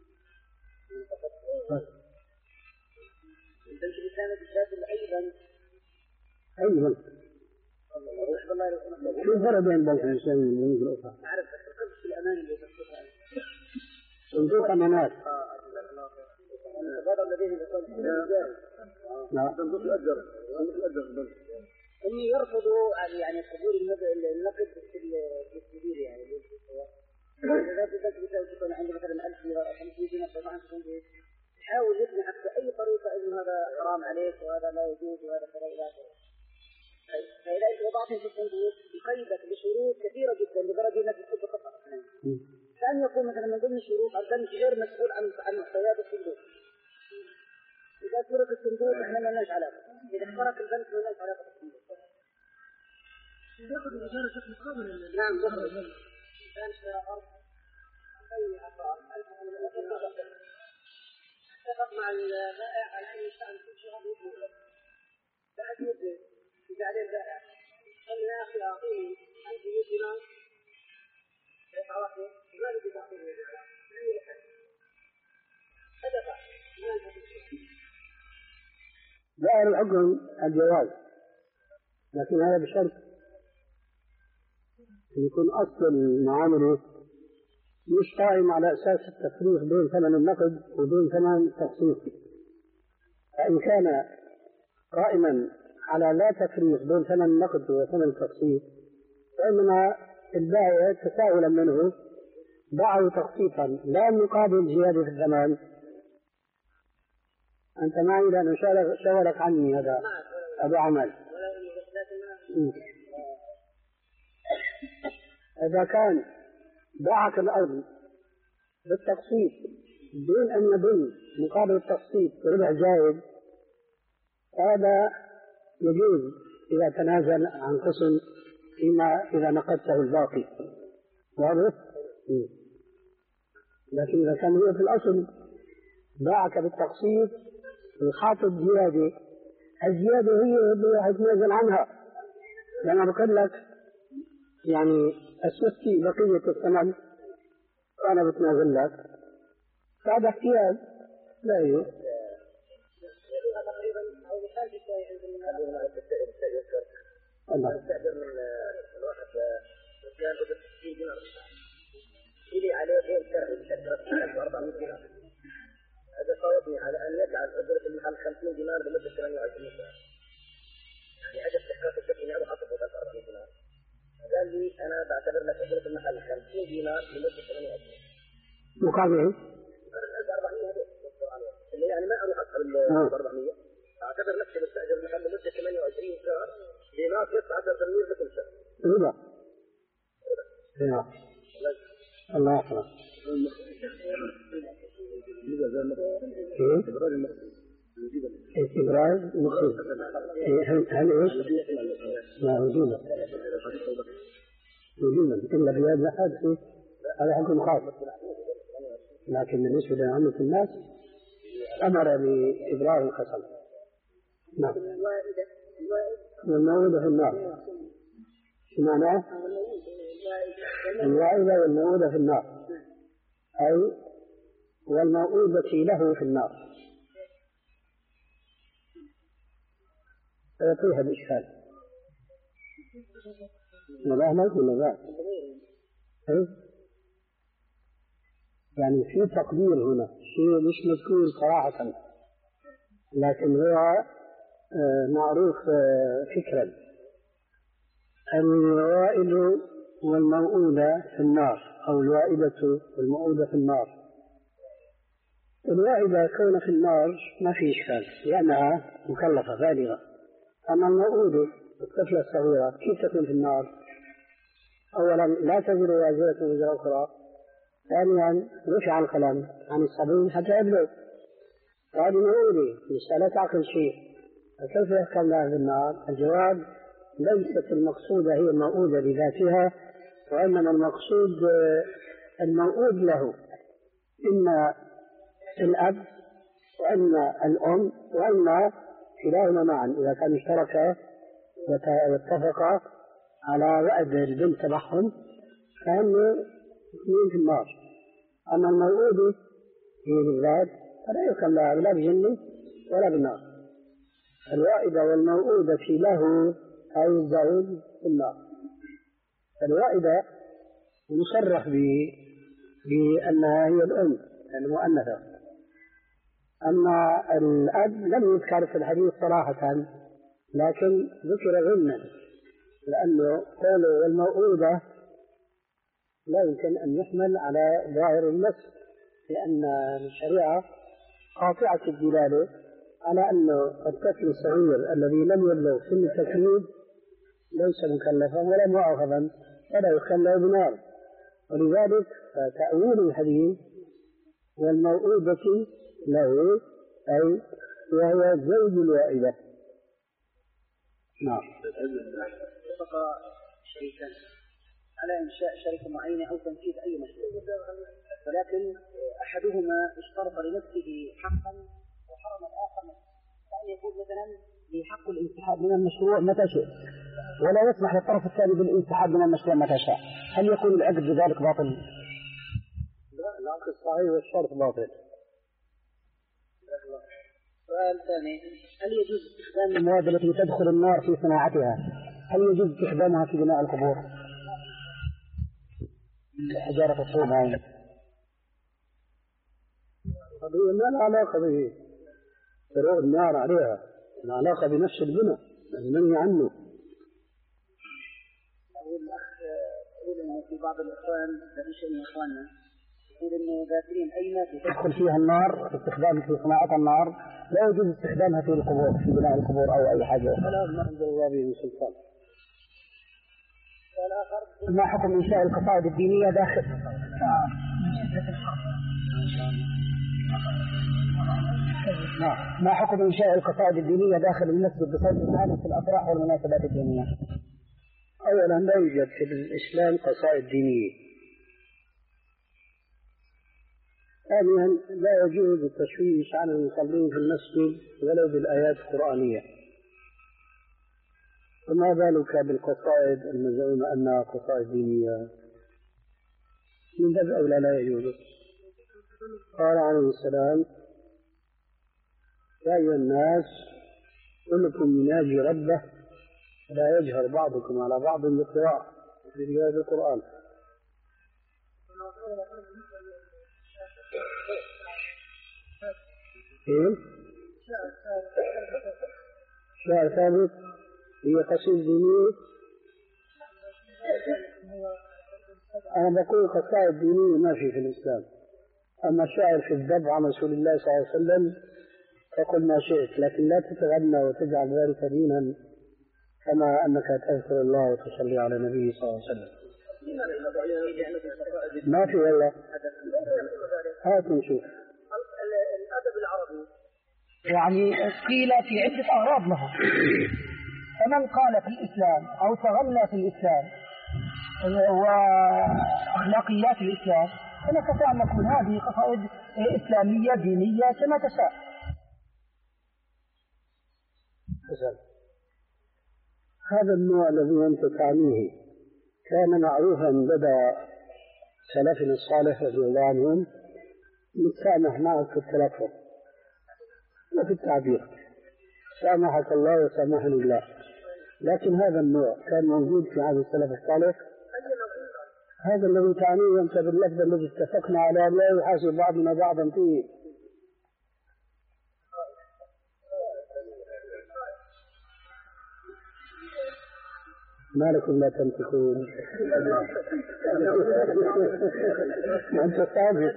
تمشي الإسلام بالذات أيضا. أيضا. شو الفرق بين بنك الإسلام والبنوك الأخرى؟ أعرف الفرق في الأمان اللي صندوق أمانات. هذا الذي لا صندوق الأجر هم يرفضوا يعني قبول النقد في الكبير يعني إذا بدأت تكون عندي مثلا ألف دينار أو خمسين دينار طبعا يحاول يقنعك بأي طريقة إنه هذا حرام عليك وهذا لا يجوز وهذا كذا إلى آخره. فإذا أنت وضعته في الصندوق يقيدك بشروط كثيرة جدا لدرجة أنك تكون بخطأ. كان يكون مثلا من ضمن الشروط البنك غير مسؤول عن عن محتويات الصندوق. إذا سرق الصندوق إحنا ما لناش علاقة. إذا اخترق البنك ما لناش علاقة بالصندوق. يأخذ الإجارة بشكل قابل. نعم يأخذ. كان اشترى أرض أي عقار اتفق مع البائع على أن يشتغل كل شهر يبيع. بعد يبيع يجعل البائع قال يا أخي أعطيني ألف دينار يدفع واحد ما بدي تعطيني هذا فعل ما ينفع. ظاهر الحكم الجواز، لكن هذا بشرط أن يكون أصل المعاملة مش قائم على أساس التفريق بين ثمن النقد وبين ثمن التقسيط. فإن كان قائما على لا تفريق بين ثمن النقد وثمن التقسيط فإنما البائع تساهلا منه باعه تقسيطا لا مقابل زيادة الثمن. أنت معي لأنه شغلك عني هذا أبو عمل. إذا كان باعك الأرض بالتقسيط دون أن يدل مقابل التقسيط ربح زائد هذا يجوز إذا تنازل عن قسم فيما إذا نقدته الباقي. واضح؟ لكن إذا كان هو في الأصل باعك بالتقسيط الخاطب زيادة، الزيادة هي اللي يتنازل عنها، لأن بقول لك يعني أسوستي بقية الثمن وأنا بتنازل لك هذا احتياج لا يو. الله استأجر من الواحد كان بدأ ستين دينار إلي عليه غير شرعي بشكل أربعمائة دينار. هذا صوبني على أن يجعل أجرة المحل خمسين دينار لمدة ثمانية وعشرين سنة. يعني أجل استحقاق الشركة إني أروح أطلب بس أربعين دينار. قال لي أنا بعتبر لك أجرة المحل خمسين دينار لمدة ثمانية وعشرين. مقابل أربعمائة اللي يعني ما أروح أطلب أربعمائة. أعتبر نفسي بستأجر المحل لمدة ثمانية وعشرين شهر لناقص عشر تنوير لكل شهر. ربا. الله أكبر. استبراز مخيف. هل إيش؟ لا وجودا. وجودا إلا بهذا حادث هذا حكم خاص. لكن بالنسبة لعامة الناس أمر بإبراز القسم. نعم. والموعودة في النار. شو معناه؟ الوائدة والموعودة في النار أي والموعودة له في النار. فيها الإشكال. لا ما يقول لا. يعني في تقدير هنا شيء مش مذكور صراحة لكن هو معروف فكرا. الوائد والموؤودة في النار أو الوائدة والموؤودة في النار. الوائدة كون في النار ما في إشكال لأنها مكلفة بالغة. أما الموؤودة الطفلة الصغيرة كيف تكون في النار؟ أولا لا تزر وازرة وزر أخرى. ثانيا رفع القلم عن الصبي حتى يبلغ. هذه موؤودة لسه لا تعقل شيء فكيف يحكم لها في النار؟ الجواب ليست المقصودة هي الموؤودة بذاتها وإنما المقصود الموؤود له إما الأب وإما الأم وإما كلاهما معا إذا كانوا اشتركا واتفقا على وعد البنت تبعهم فهم اثنين في النار. أما الموؤود هي بالذات فلا يحكم لها لا بجنة ولا بالنار. الوائدة والموؤودة في له أي الزوج في النار. الوائدة مصرح بأنها هي الأم المؤنثة. أما الأب لم يذكر في الحديث صراحة، لكن ذكر ضمنا، لأنه قوله والموؤودة لا يمكن أن يحمل على ظاهر النص، لأن الشريعة قاطعة الدلالة على أن الطفل الصغير الذي لم يبلغ سن التكليف ليس مكلفا ولا مؤاخذا ولا يخلى بنار. ولذلك فتأويل الحديث والموؤودة له أي وهو زوج الوائدة. نعم. اتفق شريكان على إنشاء شركة معينة أو تنفيذ أي مشروع، ولكن أحدهما اشترط لنفسه حقا وحرم الآخر، كأن يقول مثلا لي حق الانسحاب من المشروع متى شئت، ولا يسمح للطرف الثاني بالانسحاب من المشروع متى شاء. هل يكون العقد بذلك باطل؟ لا، العقد صحيح والشرط باطل. سؤال ثاني، هل يجوز استخدام المواد التي تدخل النار في صناعتها؟ هل يجوز استخدامها في بناء القبور؟ حجارة الطوب هاي قضية ما لها علاقة به تروح النار عليها، لها علاقة بنفس البناء المنهي عنه. أقول الأخ يقول إنه في بعض الإخوان هذا شيء من إخواننا يقول إنه ذاكرين أي مادة تدخل فيها النار استخدام في صناعة النار لا يجوز استخدامها في القبور في بناء القبور أو أي حاجة. فلا ما عند الله به سلطان. ما حكم إنشاء القصائد الدينية داخل ما حكم إنشاء القصائد الدينية داخل المسجد بصوت عالي في الأفراح والمناسبات الدينية؟ أولا لا يوجد في الإسلام قصائد دينية. ثانيا لا يجوز التشويش على المصلين في المسجد ولو بالآيات القرآنية، فما بالك بالقصائد المزعومة أنها قصائد دينية؟ من باب أولى لا يجوز. قال عليه السلام يا أيها الناس كلكم يناجي ربه لا يجهر بعضكم على بعض بالقراءة في رواية القرآن. إيه؟ شعر ثابت هي قصيدة دينية. أنا بقول قصائد دينية ما في في الإسلام. أما الشاعر في الذب عن رسول الله صلى الله عليه وسلم فقل ما شئت، لكن لا تتغنى وتجعل ذلك دينا كما أنك تذكر الله وتصلي على النبي صلى الله عليه وسلم. ما في والله. هات نشوف. الأدب العربي يعني قيل في عدة أغراض له، فمن قال في الإسلام أو تغنى في الإسلام وأخلاقيات الإسلام فنستطيع أن نقول هذه قصائد إسلامية دينية كما تشاء. هذا النوع الذي أنت تعنيه كان معروفا لدى سلفنا الصالح رضي الله عنهم، نتسامح معك في التلفظ وفي التعبير، سامحك الله وسامحني الله. لكن هذا النوع كان موجود في عهد السلف الصالح. هذا الذي تعنيه أنت باللفظ الذي اتفقنا على لا يحاسب بعضنا بعضا فيه. ما لكم لا تنطقون؟ أنت صادق.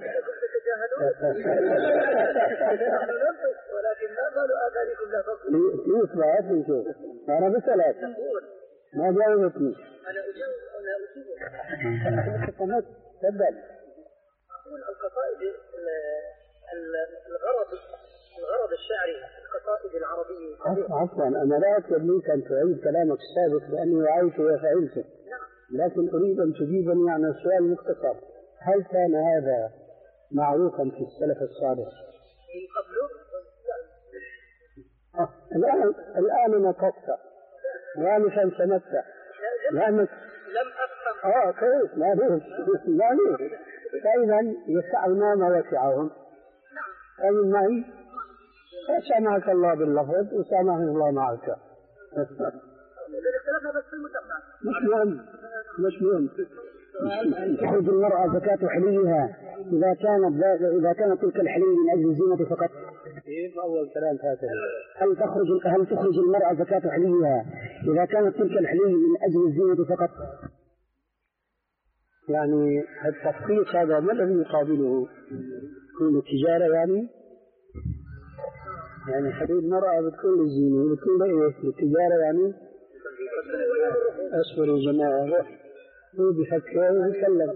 ولكن ما قالوا آذانكم لا تنطقون. ليش بعد نشوف؟ أنا بسألك ما جاوبتني. أنا أجيب أنا أجيب. تفضل. أقول القصائد الغرض الغرض الشعري القصائد العربية. عفوا أنا لا أطلب منك أن تعيد كلامك السابق لأني وعيت وفعلته، لكن أريد أن تجيبني عن السؤال المختصر. هل كان هذا معروفا في السلف الصالح؟ من قبله؟ آه. الآن الآن نقصت وأنا سمتت لأنك لم أفهم. آه كويس معلوش معلوش. فإذا يسعنا ما وسعهم. أمن معي؟ سامحك الله باللفظ وسامحني الله معك. مش مهم مش مهم. تخرج المرأة زكاة حليها إذا كانت إذا كانت تلك الحلي من أجل الزينة فقط. كيف أول كلام هذا؟ هل تخرج هل تخرج المرأة زكاة حليها إذا كانت تلك الحلي من أجل الزينة فقط؟ يعني التخصيص هذا ما الذي يقابله؟ يكون التجارة يعني؟ يعني حلي المرأة بتكون للزينة بتكون لإيه؟ للتجارة يعني؟ أصبر يا جماعة هو بيفكر ويتكلم.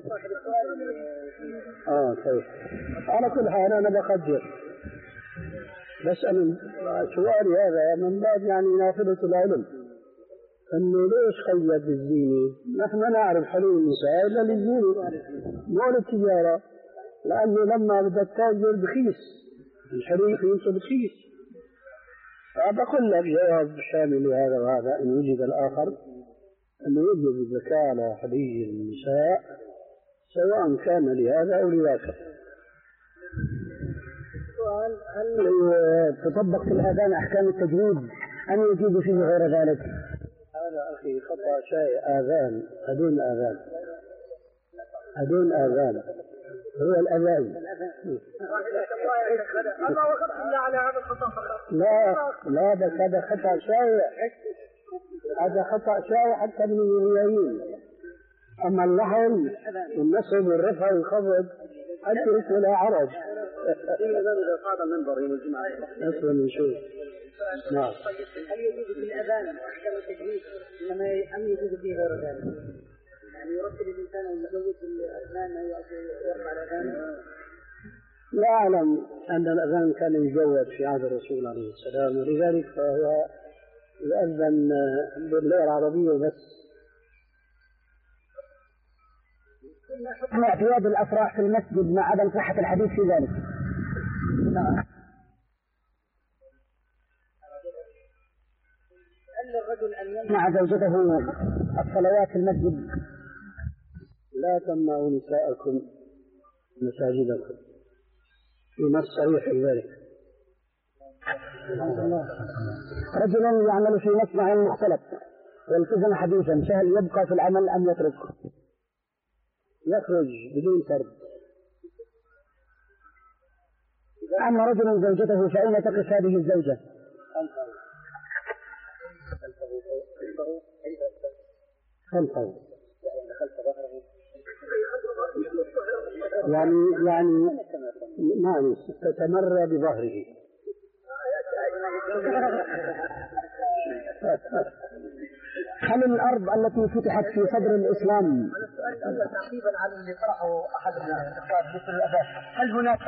اه طيب على كل حال انا بقدر بس انا سؤالي هذا من باب يعني نافذة العلم انه ليش قيد بالزينة؟ نحن نعرف حلول النساء الا للزينة مو للتجارة، لانه لما بدك تاجر بخيس الحلول خيس بخيس. فبقول لك جواب شامل لهذا وهذا ان وجد الاخر أنه يجب الزكاة على حلي النساء سواء كان لهذا أو لذاك. سؤال: هل تطبق في الآذان أحكام التجويد أم يجوز فيه غير ذلك؟ هذا أخي خطأ شيء. آذان أدون آذان أدون آذان هو الأذان. لا لا بس هذا خطأ شيء، هذا خطأ شائع حتى من اليمين. أما اللحن والنصب والرفع والخفض أدرك ولا عرج. أصلا نشوف. نعم. هل يجوز في الأذان أحكام التجويد إنما أم يجوز فيه غير ذلك؟ يعني يرتب الإنسان المزوج الأذان أو يرفع الأذان؟ لا أعلم أن الأذان كان يجود في عهد الرسول عليه السلام، ولذلك فهو يؤذن باللغة العربية بس. حكم اعتياد الأفراح في المسجد مع عدم صحة الحديث في ذلك. مع زوجته الصلوات في المسجد. لا تمنعوا نساءكم مساجدكم، في نص صريح في ذلك. رجل يعمل في مصنع مختلط والتزم حديثا، فهل يبقى في العمل أم يترك؟ يخرج بدون سرد. أما رجل زوجته فأين تقف هذه الزوجة؟ خلفه يعني يعني نعم تتمر بظهره. هل الأرض التي فتحت في صدر الإسلام تعقيبا على اللي طرحه أحد الإخوان مثل الأذان، هل هناك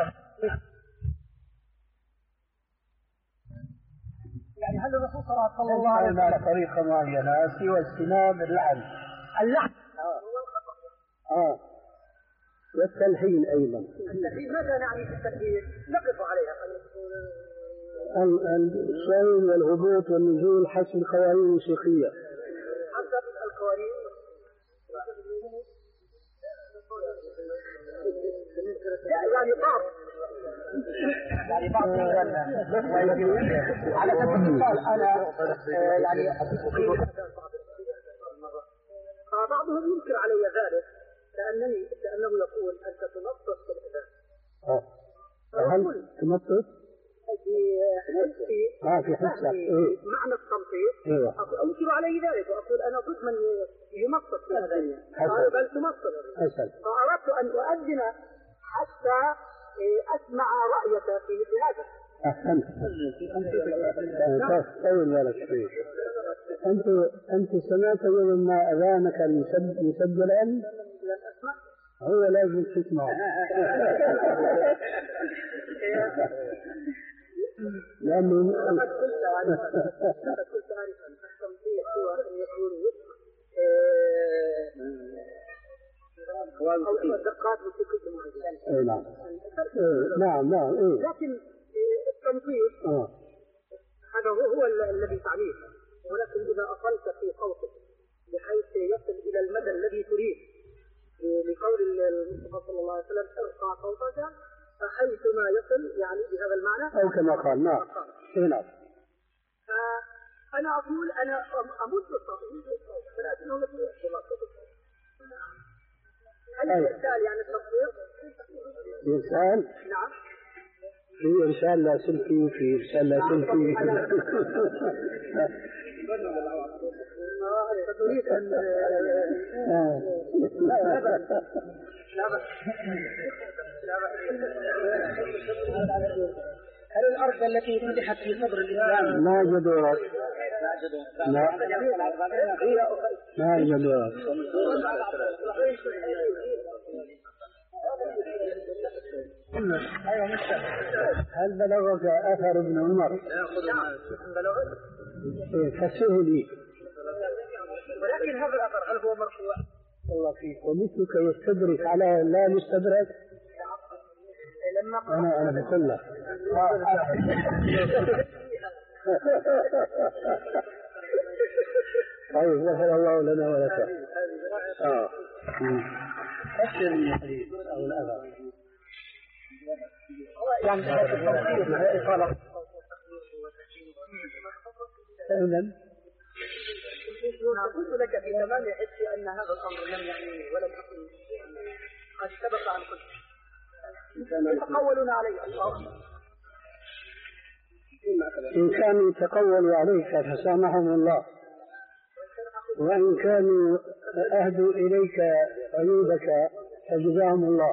يعني هل الرسول صلى الله عليه وسلم طريقة معينة سوى السنام اللعن اللعن آه والتلحين أيضا. التلحين ماذا نعني في التلحين؟ نقف عليها الصعود والهبوط والنزول حسب قوانين موسيقية. حسب القوانين يعني بعض يعني بعض على سبيل المثال أنا يعني بعضهم ينكر علي ذلك لأنني لأنه يقول أنت تنصص في الأذان. هل تنصص؟ في حسي آه في حسك إيه؟ معنى التنصيص إيه؟ أنكر عليه ذلك وأقول أنا ضد من ينصص في الأذان بل تنصص. فأردت أن أؤذن حتى أسمع رأيك في مثل هذا. أحسنت. طول بالك شوي. أنت أنت سمعت يوم ما أذانك مسجلا؟ هو لازم تسمع. لأنه لقد قلت لقد قلت آنفا التنصيص هو أن يكون أو الدقات موسيقية معينة. نعم نعم نعم. لكن التنصيص هذا هو هو الذي تعنيه، ولكن إذا أصلت في صوتك بحيث يصل إلى المدى الذي تريد لقول المصطفى صلى الله عليه وسلم ارفع صوتك فحيثما يصل يعني بهذا المعنى أو كما قال. نعم نعم. فأنا أقول أنا أمد الصوت ولكنه يصل هل الإرسال يعني التصوير؟ إرسال؟ نعم. في إرسال لاسلكي في إرسال لاسلكي. تريد أن هل الأرض التي فتحت في صدر الإسلام ما جدورت؟ لا ما جدورت. هل بلغك أثر ابن عمر؟ فسه لي. ولكن هذا الأثر هل هو مرفوع؟ الله فيك. ومثلك يستدرك على لا مستدرك. أنا أنا بقول لك. طيب غفر الله لنا ولك. آه. أكثر من الحديث أو الأثر. يعني إطالة. فعلا. قلت لك في تمام حسي أن هذا الأمر لم يعني ولم يكن قد سبق عن كل يتقولون عليه الله. إن كانوا يتقولوا عليك فسامحهم الله، وإن كانوا أهدوا إليك عيوبك فجزاهم الله.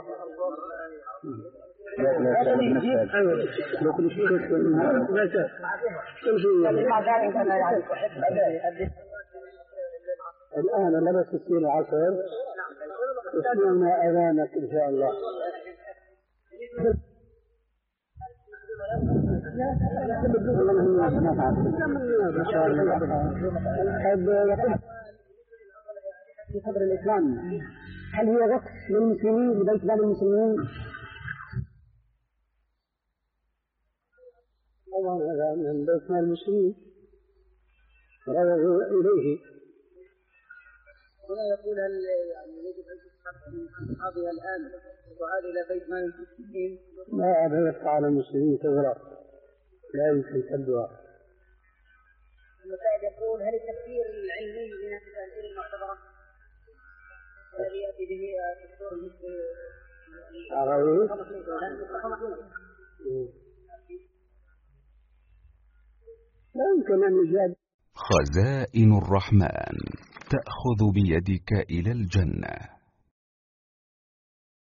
الآن لبس السين العصر اسمعنا أذانك إن شاء الله. في صدر الإسلام هل هي وقت للمسلمين لبيت مال المسلمين؟ طبعا هذا من بيت مال المسلمين رجعوا إليه. هنا يقول هل يعني يجب أن تسحب من أصحابها الآن وعاد إلى بيت مال المسلمين؟ لا هذا يبقى على المسلمين تغرق، لا يمكن سدها. المساعد يقول هل التفسير العلمي من التفاسير المعتبرة الذي يأتي به الدكتور المصري عربي؟ لا يمكن أن يجاد. خزائن الرحمن تأخذ بيدك إلى الجنة.